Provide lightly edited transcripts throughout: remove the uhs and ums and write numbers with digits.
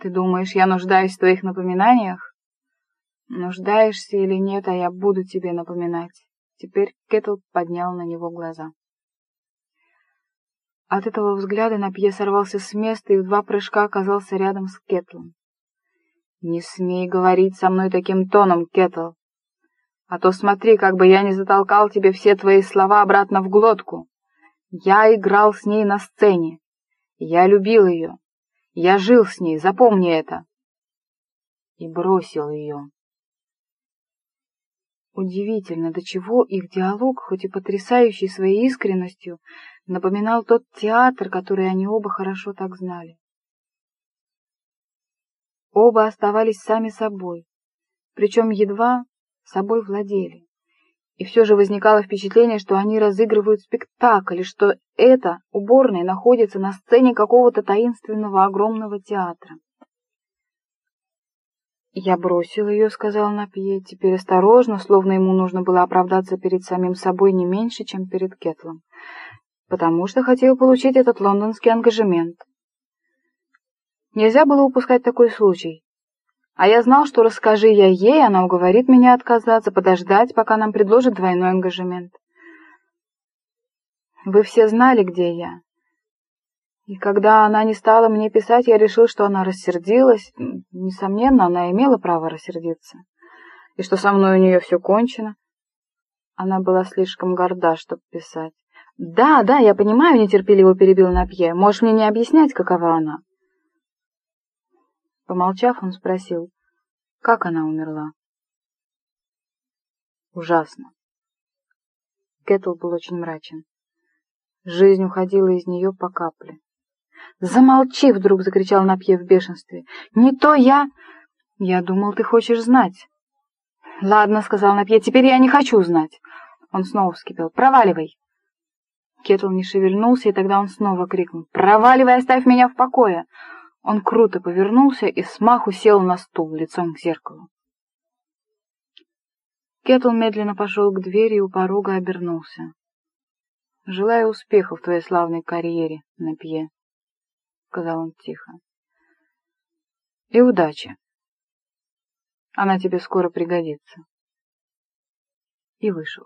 Ты думаешь, я нуждаюсь в твоих напоминаниях? Нуждаешься или нет, а я буду тебе напоминать. Теперь Кеттл поднял на него глаза. От этого взгляда Напье сорвался с места и в 2 прыжка оказался рядом с Кеттлом. «Не смей говорить со мной таким тоном, Кеттл, а то смотри, как бы я не затолкал тебе все твои слова обратно в глотку. Я играл с ней на сцене. Я любил ее. Я жил с ней, запомни это. И бросил ее». Удивительно, до чего их диалог, хоть и потрясающий своей искренностью, напоминал тот театр, который они оба хорошо так знали. Оба оставались сами собой, причем едва собой владели. И все же возникало впечатление, что они разыгрывают спектакль, и что эта уборная находится на сцене какого-то таинственного огромного театра. «Я бросил ее», — сказал Напье, теперь осторожно, словно ему нужно было оправдаться перед самим собой не меньше, чем перед Кеттлом, потому что хотел получить этот лондонский ангажемент. Нельзя было упускать такой случай. А я знал, что расскажи я ей, она уговорит меня отказаться, подождать, пока нам предложат двойной ангажемент. Вы все знали, где я. И когда она не стала мне писать, я решил, что она рассердилась. Несомненно, она имела право рассердиться. И что со мной у нее все кончено. Она была слишком горда, чтобы писать. «Да, я понимаю», — нетерпеливо перебил Напье. «Можешь мне не объяснять, какова она?» Помолчав, он спросил, как она умерла. «Ужасно». Кеттл был очень мрачен. Жизнь уходила из нее по капле. «Замолчи!» — вдруг закричал Напье в бешенстве. «Не то я...» «Я думал, ты хочешь знать». «Ладно», — сказал Напье, — «теперь я не хочу знать». Он снова вскипел. «Проваливай!» Кеттл не шевельнулся, и тогда он снова крикнул. «Проваливай, оставь меня в покое!» Он круто повернулся и смаху сел на стул, лицом к зеркалу. Кеттл медленно пошел к двери и у порога обернулся. «Желаю успеха в твоей славной карьере, Напье», — сказал он тихо. «И удачи. Она тебе скоро пригодится». И вышел.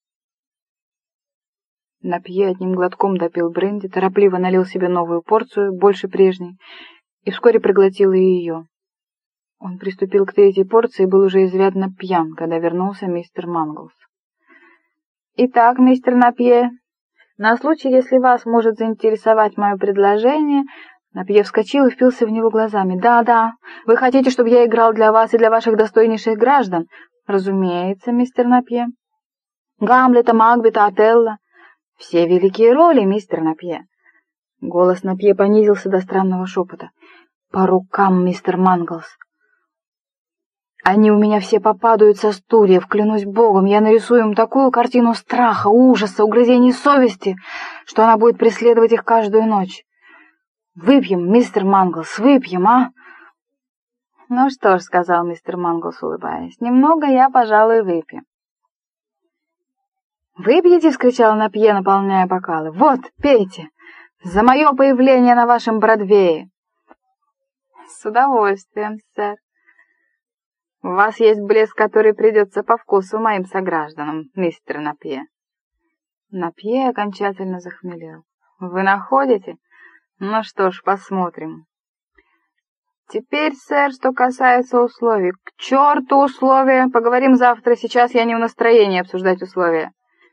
Напье одним глотком допил бренди, торопливо налил себе новую порцию, больше прежней, и вскоре проглотил и ее. Он приступил к 3-й порции и был уже изрядно пьян, когда вернулся мистер Манглс. «Итак, мистер Напье, на случай, если вас может заинтересовать мое предложение...» Напье вскочил и впился в него глазами. «Да, вы хотите, чтобы я играл для вас и для ваших достойнейших граждан?» «Разумеется, мистер Напье. Гамлета, Макбета, Отелло. Все великие роли, мистер Напье». Голос Напье понизился до странного шепота. «По рукам, мистер Манглс. Они у меня все попадают со стульев, клянусь богом, я нарисую им такую картину страха, ужаса, угрызений совести, что она будет преследовать их каждую ночь. Выпьем, мистер Манглс, выпьем, а?» «Ну что ж», — сказал мистер Манглс, улыбаясь, — «немного я, пожалуй, выпью». «Выпьете?» — вскричал Напье, наполняя бокалы. «Вот, пейте! За мое появление на вашем Бродвее!» «С удовольствием, сэр. У вас есть блеск, который придется по вкусу моим согражданам, мистер Напье». Напье окончательно захмелел. «Вы находите? Ну что ж, посмотрим. Теперь, сэр, что касается условий. К черту условия! Поговорим завтра, сейчас я не в настроении обсуждать условия».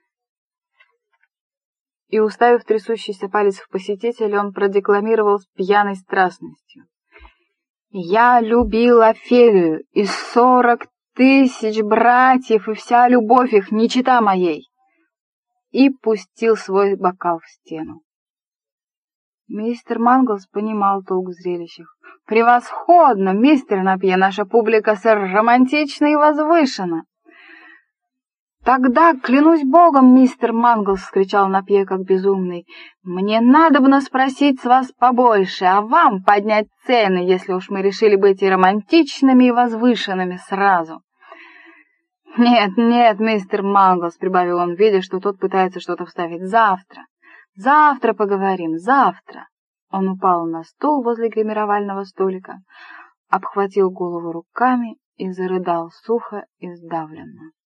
И, уставив трясущийся палец в посетителя, он продекламировал с пьяной страстностью. «Я любил Офелию, и 40 000 братьев, и вся любовь их не чета моей!» И пустил свой бокал в стену. Мистер Манглс понимал толк в зрелищах. «Превосходно, мистер Напье, наша публика, сэр, романтична и возвышена!» «Тогда, клянусь богом, мистер Манглс!» — вскричал Напье как безумный. «Мне надобно спросить с вас побольше, а вам поднять цены, если уж мы решили быть и романтичными, и возвышенными сразу». «Нет, мистер Манглс!» — прибавил он, видя, что тот пытается что-то вставить. «Завтра поговорим, завтра!» Он упал на стул возле гримировального столика, обхватил голову руками и зарыдал сухо и сдавленно.